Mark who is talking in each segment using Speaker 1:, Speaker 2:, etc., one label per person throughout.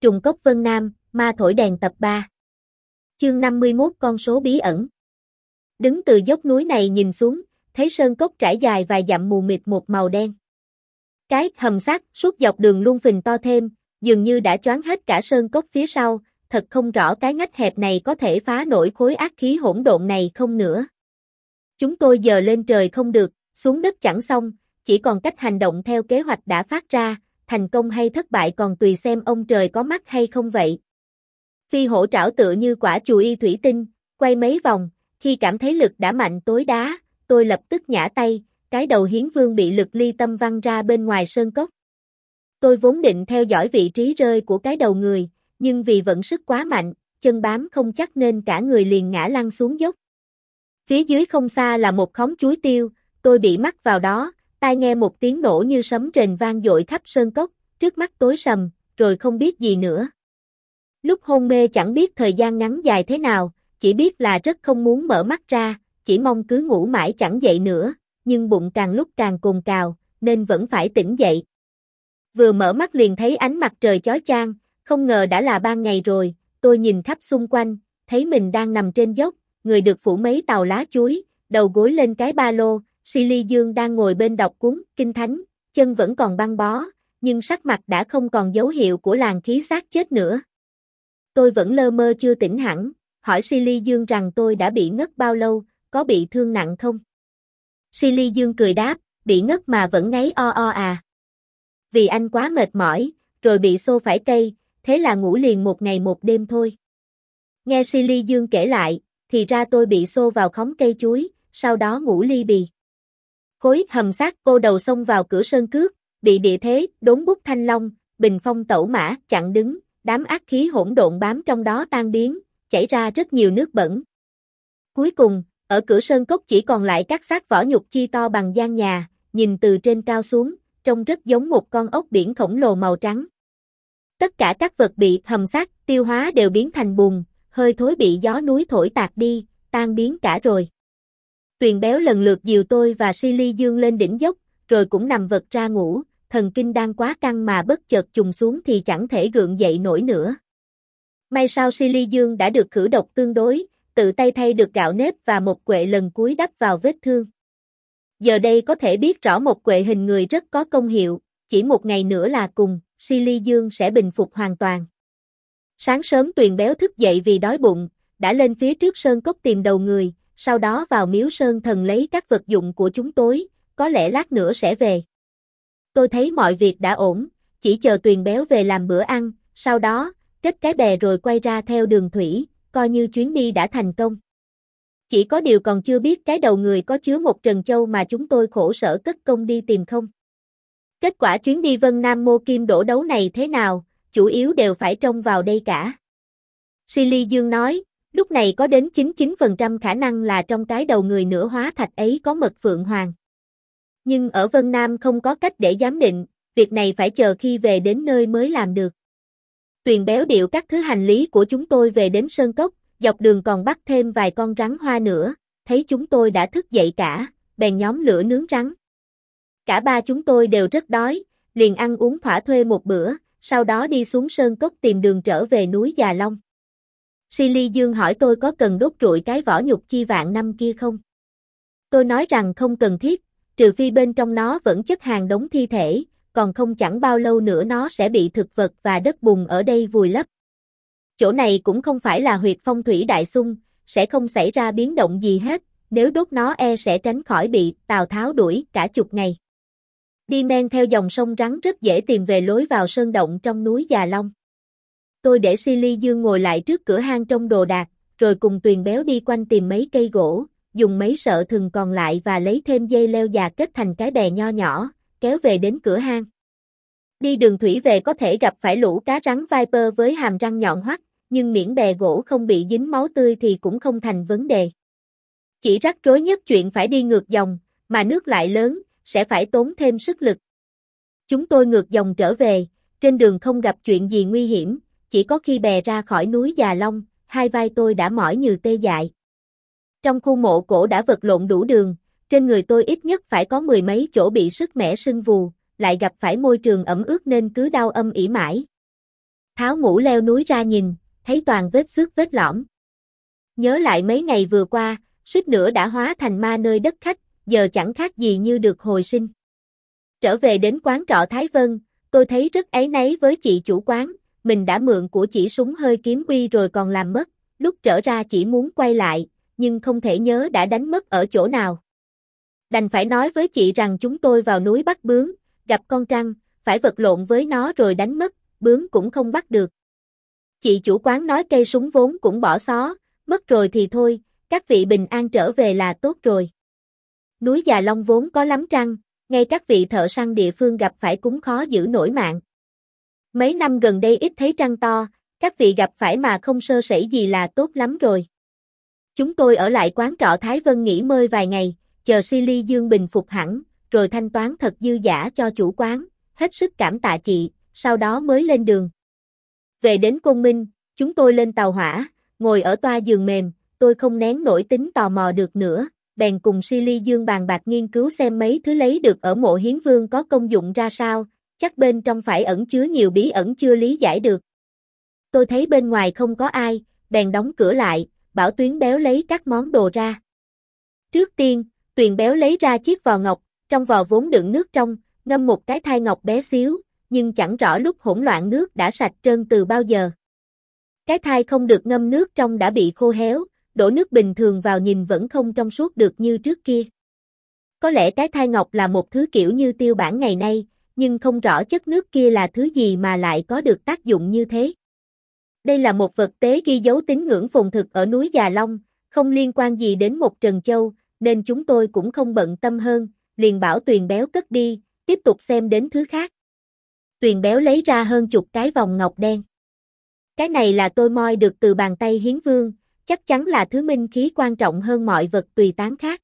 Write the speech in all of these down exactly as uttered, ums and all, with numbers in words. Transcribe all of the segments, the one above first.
Speaker 1: Trùng cốc Vân Nam, ma thổi đèn tập ba. Chương năm mươi mốt con số bí ẩn. Đứng từ dốc núi này nhìn xuống, thấy sơn cốc trải dài vài dặm mù mịt một màu đen. Cái hầm sắt suốt dọc đường luôn phình to thêm, dường như đã choán hết cả sơn cốc phía sau, thật không rõ cái ngách hẹp này có thể phá nổi khối ác khí hỗn độn này không nữa. Chúng tôi giờ lên trời không được, xuống đất chẳng xong, chỉ còn cách hành động theo kế hoạch đã phát ra, thành công hay thất bại còn tùy xem ông trời có mắt hay không vậy. Phi hổ trảo tựa như quả chù y thủy tinh, quay mấy vòng, khi cảm thấy lực đã mạnh tối đá, tôi lập tức nhả tay, cái đầu hiến vương bị lực ly tâm văng ra bên ngoài sơn cốc. Tôi vốn định theo dõi vị trí rơi của cái đầu người, nhưng vì vận sức quá mạnh, chân bám không chắc nên cả người liền ngã lăn xuống dốc. Phía dưới không xa là một khóm chuối tiêu, tôi bị mắc vào đó, tai nghe một tiếng nổ như sấm rền vang dội khắp sơn cốc, trước mắt tối sầm, rồi không biết gì nữa. Lúc hôn mê chẳng biết thời gian ngắn dài thế nào, chỉ biết là rất không muốn mở mắt ra, chỉ mong cứ ngủ mãi chẳng dậy nữa, nhưng bụng càng lúc càng cồn cào, nên vẫn phải tỉnh dậy. Vừa mở mắt liền thấy ánh mặt trời chói chang, không ngờ đã là ban ngày rồi, tôi nhìn khắp xung quanh, thấy mình đang nằm trên dốc, người được phủ mấy tàu lá chuối, đầu gối lên cái ba lô, Silly Dương đang ngồi bên đọc cuốn Kinh Thánh, chân vẫn còn băng bó, nhưng sắc mặt đã không còn dấu hiệu của làn khí xác chết nữa. Tôi vẫn lơ mơ chưa tỉnh hẳn, hỏi Silly Dương rằng tôi đã bị ngất bao lâu, có bị thương nặng không? Silly Dương cười đáp, bị ngất mà vẫn ngáy o o à. Vì anh quá mệt mỏi, rồi bị xô phải cây, thế là ngủ liền một ngày một đêm thôi. Nghe Silly Dương kể lại, thì ra tôi bị xô vào khóm cây chuối, sau đó ngủ li bì. Khối hầm xác cô đầu xông vào cửa sơn cước, bị địa thế, đốn bút thanh long, bình phong tẩu mã, chặn đứng, đám ác khí hỗn độn bám trong đó tan biến, chảy ra rất nhiều nước bẩn. Cuối cùng, ở cửa sơn cốc chỉ còn lại các xác vỏ nhục chi to bằng gian nhà, nhìn từ trên cao xuống, trông rất giống một con ốc biển khổng lồ màu trắng. Tất cả các vật bị hầm xác tiêu hóa đều biến thành bùn, hơi thối bị gió núi thổi tạt đi, tan biến cả rồi. Tuyền Béo lần lượt dìu tôi và Silly Dương lên đỉnh dốc, rồi cũng nằm vật ra ngủ, thần kinh đang quá căng mà bất chợt trùng xuống thì chẳng thể gượng dậy nổi nữa. May sao Silly Dương đã được khử độc tương đối, tự tay thay được gạo nếp và một quệ lần cuối đắp vào vết thương. Giờ đây có thể biết rõ một quệ hình người rất có công hiệu, chỉ một ngày nữa là cùng, Silly Dương sẽ bình phục hoàn toàn. Sáng sớm Tuyền Béo thức dậy vì đói bụng, đã lên phía trước sơn cốc tìm đầu người, sau đó vào miếu sơn thần lấy các vật dụng của chúng tối, có lẽ lát nữa sẽ về. Tôi thấy mọi việc đã ổn, chỉ chờ Tuyền Béo về làm bữa ăn, sau đó, kết cái bè rồi quay ra theo đường thủy, coi như chuyến đi đã thành công. Chỉ có điều còn chưa biết cái đầu người có chứa một trần châu mà chúng tôi khổ sở cất công đi tìm không. Kết quả chuyến đi Vân Nam Mô Kim đổ đấu này thế nào, chủ yếu đều phải trông vào đây cả. Silly Dương nói, lúc này có đến chín mươi chín phần trăm khả năng là trong cái đầu người nửa hóa thạch ấy có mật phượng hoàng. Nhưng ở Vân Nam không có cách để giám định, việc này phải chờ khi về đến nơi mới làm được. Tuyền Béo điệu các thứ hành lý của chúng tôi về đến sơn cốc, dọc đường còn bắt thêm vài con rắn hoa nữa, thấy chúng tôi đã thức dậy cả, bèn nhóm lửa nướng rắn. Cả ba chúng tôi đều rất đói, liền ăn uống thỏa thuê một bữa, sau đó đi xuống sơn cốc tìm đường trở về núi Già Long. Silly Dương hỏi tôi có cần đốt trụi cái vỏ nhục chi vạn năm kia không? Tôi nói rằng không cần thiết, trừ phi bên trong nó vẫn chất hàng đống thi thể, còn không chẳng bao lâu nữa nó sẽ bị thực vật và đất bùn ở đây vùi lấp. Chỗ này cũng không phải là huyệt phong thủy đại xung, sẽ không xảy ra biến động gì hết, nếu đốt nó e sẽ tránh khỏi bị Tào Tháo đuổi cả chục ngày. Đi men theo dòng sông rắn rất dễ tìm về lối vào sơn động trong núi Già Long. Tôi để Silly Dương ngồi lại trước cửa hang trong đồ đạc, rồi cùng Tuyền Béo đi quanh tìm mấy cây gỗ, dùng mấy sợi thừng còn lại và lấy thêm dây leo già kết thành cái bè nho nhỏ, kéo về đến cửa hang. Đi đường thủy về có thể gặp phải lũ cá rắn Viper với hàm răng nhọn hoắt, nhưng miễn bè gỗ không bị dính máu tươi thì cũng không thành vấn đề. Chỉ rắc rối nhất chuyện phải đi ngược dòng, mà nước lại lớn, sẽ phải tốn thêm sức lực. Chúng tôi ngược dòng trở về, trên đường không gặp chuyện gì nguy hiểm, chỉ có khi bè ra khỏi núi Già Long, hai vai tôi đã mỏi như tê dại. Trong khu mộ cổ đã vật lộn đủ đường, trên người tôi ít nhất phải có mười mấy chỗ bị sứt mẻ sưng vù, lại gặp phải môi trường ẩm ướt nên cứ đau âm ỉ mãi. Tháo mũ leo núi ra nhìn, thấy toàn vết xước vết lõm. Nhớ lại mấy ngày vừa qua, suýt nữa đã hóa thành ma nơi đất khách, giờ chẳng khác gì như được hồi sinh. Trở về đến quán trọ Thái Vân, tôi thấy rất áy náy với chị chủ quán, mình đã mượn của chỉ súng hơi kiếm quy rồi còn làm mất, lúc trở ra chỉ muốn quay lại, nhưng không thể nhớ đã đánh mất ở chỗ nào. Đành phải nói với chị rằng chúng tôi vào núi bắt bướm, gặp con trăng, phải vật lộn với nó rồi đánh mất, bướm cũng không bắt được. Chị chủ quán nói cây súng vốn cũng bỏ xó, mất rồi thì thôi, các vị bình an trở về là tốt rồi. Núi Già Long vốn có lắm trăng, ngay các vị thợ săn địa phương gặp phải cũng khó giữ nổi mạng. Mấy năm gần đây ít thấy trăng to, các vị gặp phải mà không sơ sẩy gì là tốt lắm rồi. Chúng tôi ở lại quán trọ Thái Vân nghỉ ngơi vài ngày, chờ Silly Dương bình phục hẳn, rồi thanh toán thật dư dả cho chủ quán, hết sức cảm tạ chị, sau đó mới lên đường. Về đến Côn Minh, chúng tôi lên tàu hỏa, ngồi ở toa giường mềm, tôi không nén nổi tính tò mò được nữa, bèn cùng Silly Dương bàn bạc nghiên cứu xem mấy thứ lấy được ở mộ Hiến Vương có công dụng ra sao, chắc bên trong phải ẩn chứa nhiều bí ẩn chưa lý giải được. Tôi thấy bên ngoài không có ai, bèn đóng cửa lại, bảo Tuyến Béo lấy các món đồ ra. Trước tiên, Tuyền Béo lấy ra chiếc vò ngọc, trong vò vốn đựng nước trong, ngâm một cái thai ngọc bé xíu, nhưng chẳng rõ lúc hỗn loạn nước đã sạch trơn từ bao giờ. Cái thai không được ngâm nước trong đã bị khô héo, đổ nước bình thường vào nhìn vẫn không trong suốt được như trước kia. Có lẽ cái thai ngọc là một thứ kiểu như tiêu bản ngày nay, nhưng không rõ chất nước kia là thứ gì mà lại có được tác dụng như thế. Đây là một vật tế ghi dấu tín ngưỡng phồn thực ở núi Già Long, không liên quan gì đến một Trần Châu, nên chúng tôi cũng không bận tâm hơn, liền bảo Tuyền Béo cất đi, tiếp tục xem đến thứ khác. Tuyền Béo lấy ra hơn chục cái vòng ngọc đen. Cái này là tôi moi được từ bàn tay Hiến Vương, chắc chắn là thứ minh khí quan trọng hơn mọi vật tùy tán khác.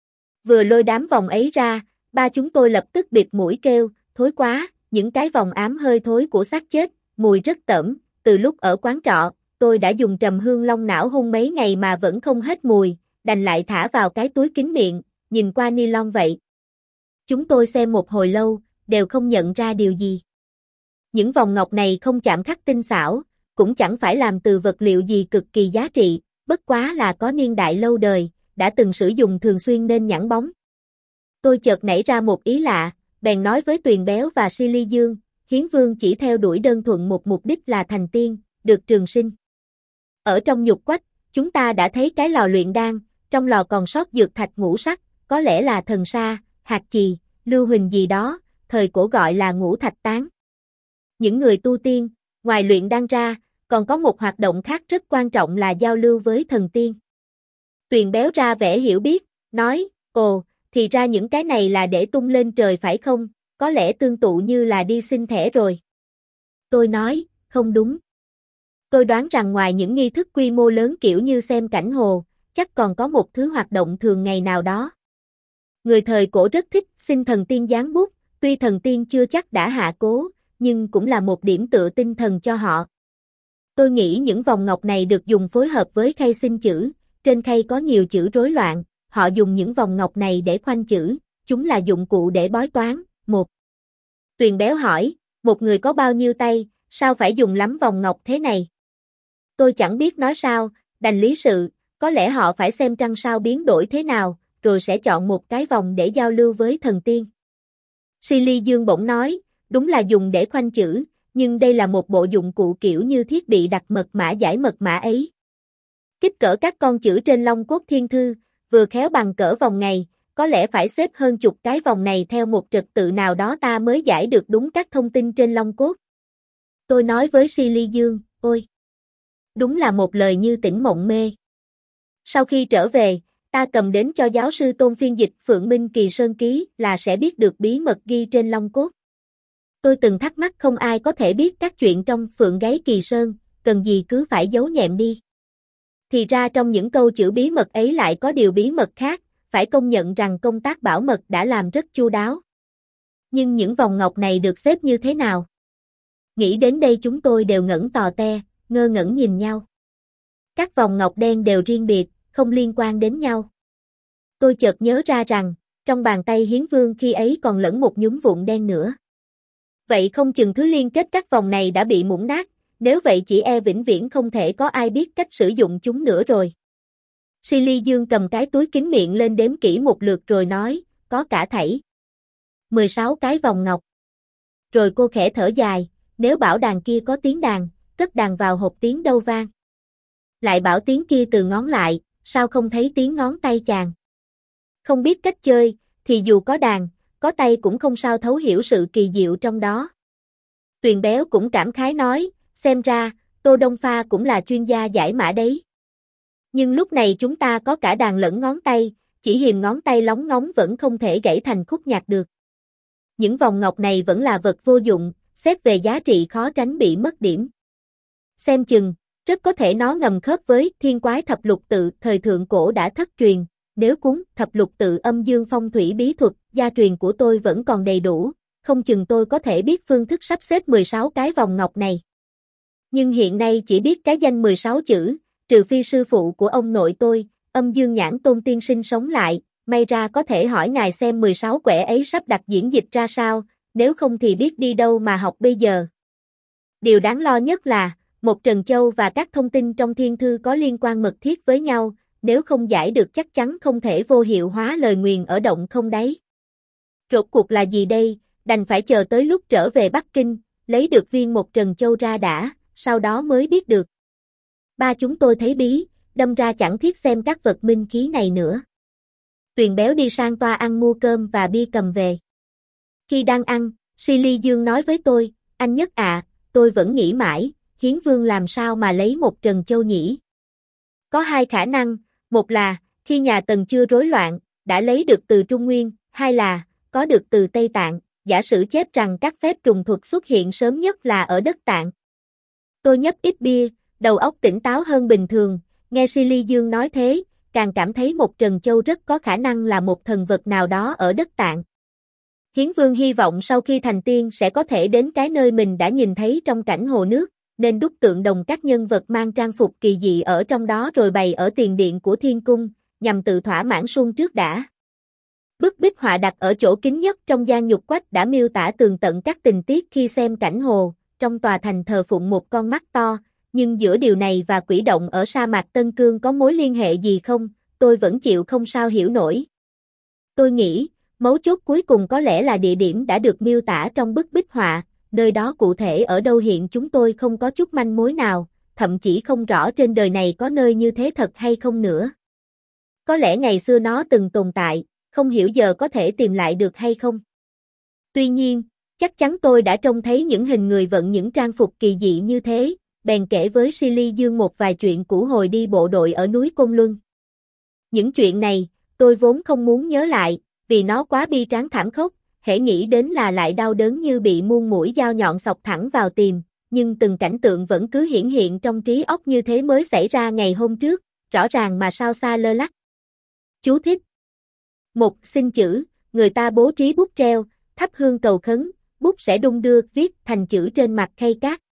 Speaker 1: Vừa lôi đám vòng ấy ra, ba chúng tôi lập tức bịt mũi kêu, thối quá, những cái vòng ám hơi thối của xác chết, mùi rất tởm, từ lúc ở quán trọ, tôi đã dùng trầm hương long não hun mấy ngày mà vẫn không hết mùi, đành lại thả vào cái túi kín miệng, nhìn qua ni lông vậy. Chúng tôi xem một hồi lâu, đều không nhận ra điều gì. Những vòng ngọc này không chạm khắc tinh xảo, cũng chẳng phải làm từ vật liệu gì cực kỳ giá trị, bất quá là có niên đại lâu đời, đã từng sử dụng thường xuyên nên nhẵn bóng. Tôi chợt nảy ra một ý lạ, bèn nói với Tuyền Béo và Silly Dương, Hiến Vương chỉ theo đuổi đơn thuần một mục đích là thành tiên, được trường sinh. Ở trong nhục quách, chúng ta đã thấy cái lò luyện đan, trong lò còn sót dược thạch ngũ sắc, có lẽ là thần sa, hạt chì, lưu huỳnh gì đó, thời cổ gọi là ngũ thạch tán. Những người tu tiên, ngoài luyện đan ra, còn có một hoạt động khác rất quan trọng là giao lưu với thần tiên. Tuyền Béo ra vẻ hiểu biết, nói, ồ, thì ra những cái này là để tung lên trời phải không, có lẽ tương tự như là đi xin thẻ rồi. Tôi nói, không đúng. Tôi đoán rằng ngoài những nghi thức quy mô lớn kiểu như xem cảnh hồ, chắc còn có một thứ hoạt động thường ngày nào đó. Người thời cổ rất thích xin thần tiên giáng bút, tuy thần tiên chưa chắc đã hạ cố, nhưng cũng là một điểm tựa tinh thần cho họ. Tôi nghĩ những vòng ngọc này được dùng phối hợp với khay xin chữ, trên khay có nhiều chữ rối loạn, họ dùng những vòng ngọc này để khoanh chữ, chúng là dụng cụ để bói toán. Một. Tuyền Béo hỏi, một người có bao nhiêu tay, sao phải dùng lắm vòng ngọc thế này? Tôi chẳng biết nói sao, đành lý sự, có lẽ họ phải xem trăng sao biến đổi thế nào, rồi sẽ chọn một cái vòng để giao lưu với thần tiên. Silly Dương bỗng nói, đúng là dùng để khoanh chữ, nhưng đây là một bộ dụng cụ kiểu như thiết bị đặt mật mã giải mật mã ấy. Kích cỡ các con chữ trên Long Cốt Thiên Thư, vừa khéo bằng cỡ vòng ngày, có lẽ phải xếp hơn chục cái vòng này theo một trật tự nào đó ta mới giải được đúng các thông tin trên Long Cốt. Tôi nói với Silly Dương, ôi! Đúng là một lời như tỉnh mộng mê. Sau khi trở về, ta cầm đến cho giáo sư Tôn phiên dịch Phượng Minh Kỳ Sơn Ký là sẽ biết được bí mật ghi trên Long Cốt. Tôi từng thắc mắc không ai có thể biết các chuyện trong Phượng Gáy Kỳ Sơn, cần gì cứ phải giấu nhẹm đi. Thì ra trong những câu chữ bí mật ấy lại có điều bí mật khác, phải công nhận rằng công tác bảo mật đã làm rất chu đáo. Nhưng những vòng ngọc này được xếp như thế nào? Nghĩ đến đây chúng tôi đều ngẩn tò te, ngơ ngẩn nhìn nhau. Các vòng ngọc đen đều riêng biệt, không liên quan đến nhau. Tôi chợt nhớ ra rằng, trong bàn tay Hiến Vương khi ấy còn lẫn một nhúm vụn đen nữa. Vậy không chừng thứ liên kết các vòng này đã bị mũng nát, nếu vậy chỉ e vĩnh viễn không thể có ai biết cách sử dụng chúng nữa rồi. Silly Dương cầm cái túi kính miệng lên đếm kỹ một lượt rồi nói, có cả thảy mười sáu cái vòng ngọc. Rồi cô khẽ thở dài, nếu bảo đàn kia có tiếng đàn, cất đàn vào hộp tiếng đâu vang. Lại bảo tiếng kia từ ngón lại, sao không thấy tiếng ngón tay chàng. Không biết cách chơi, thì dù có đàn, có tay cũng không sao thấu hiểu sự kỳ diệu trong đó. Tuyền Béo cũng cảm khái nói, xem ra, Tô Đông Pha cũng là chuyên gia giải mã đấy. Nhưng lúc này chúng ta có cả đàn lẫn ngón tay, chỉ hiềm ngón tay lóng ngóng vẫn không thể gãy thành khúc nhạc được. Những vòng ngọc này vẫn là vật vô dụng, xét về giá trị khó tránh bị mất điểm. Xem chừng, rất có thể nó ngầm khớp với thiên quái thập lục tự thời thượng cổ đã thất truyền, nếu cuốn thập lục tự âm dương phong thủy bí thuật gia truyền của tôi vẫn còn đầy đủ, không chừng tôi có thể biết phương thức sắp xếp mười sáu cái vòng ngọc này. Nhưng hiện nay chỉ biết cái danh mười sáu chữ, trừ phi sư phụ của ông nội tôi, âm dương nhãn tôn tiên sinh sống lại, may ra có thể hỏi ngài xem mười sáu quẻ ấy sắp đặt diễn dịch ra sao, nếu không thì biết đi đâu mà học bây giờ. Điều đáng lo nhất là, một Trần Châu và các thông tin trong thiên thư có liên quan mật thiết với nhau, nếu không giải được chắc chắn không thể vô hiệu hóa lời nguyền ở động không đáy. Rốt cuộc là gì đây, đành phải chờ tới lúc trở về Bắc Kinh, lấy được viên một Trần Châu ra đã, sau đó mới biết được. Ba chúng tôi thấy bí, đâm ra chẳng thiết xem các vật minh khí này nữa. Tuyền Béo đi sang toa ăn mua cơm và bia cầm về. Khi đang ăn, Silly Dương nói với tôi, anh Nhất ạ, à, tôi vẫn nghĩ mãi, Hiến Vương làm sao mà lấy một Trần Châu nhỉ? Có hai khả năng, một là, khi nhà Tần chưa rối loạn, đã lấy được từ Trung Nguyên, hai là, có được từ Tây Tạng, giả sử chép rằng các phép trùng thuật xuất hiện sớm nhất là ở đất Tạng. Tôi nhấp ít bia, đầu óc tỉnh táo hơn bình thường, nghe Silly Dương nói thế, càng cảm thấy một Trần Châu rất có khả năng là một thần vật nào đó ở đất Tạng. Hiến Vương hy vọng sau khi thành tiên sẽ có thể đến cái nơi mình đã nhìn thấy trong cảnh hồ nước, nên đúc tượng đồng các nhân vật mang trang phục kỳ dị ở trong đó rồi bày ở tiền điện của thiên cung, nhằm tự thỏa mãn sung trước đã. Bức bích họa đặt ở chỗ kín nhất trong gian nhục quách đã miêu tả tường tận các tình tiết khi xem cảnh hồ, trong tòa thành thờ phụng một con mắt to, nhưng giữa điều này và quỷ động ở sa mạc Tân Cương có mối liên hệ gì không, tôi vẫn chịu không sao hiểu nổi. Tôi nghĩ, mấu chốt cuối cùng có lẽ là địa điểm đã được miêu tả trong bức bích họa, nơi đó cụ thể ở đâu hiện chúng tôi không có chút manh mối nào, thậm chí không rõ trên đời này có nơi như thế thật hay không nữa. Có lẽ ngày xưa nó từng tồn tại, không hiểu giờ có thể tìm lại được hay không. Tuy nhiên, chắc chắn tôi đã trông thấy những hình người vận những trang phục kỳ dị như thế, bèn kể với Silly Dương một vài chuyện cũ hồi đi bộ đội ở núi Côn Luân. Những chuyện này, tôi vốn không muốn nhớ lại, vì nó quá bi tráng thảm khốc, hễ nghĩ đến là lại đau đớn như bị muôn mũi dao nhọn xộc thẳng vào tim, nhưng từng cảnh tượng vẫn cứ hiển hiện trong trí óc như thế mới xảy ra ngày hôm trước, rõ ràng mà sao xa lơ lắc. Chú thích. Một, xin chữ, người ta bố trí bút treo, thắp hương cầu khấn, bút sẽ đung đưa viết thành chữ trên mặt khay cát,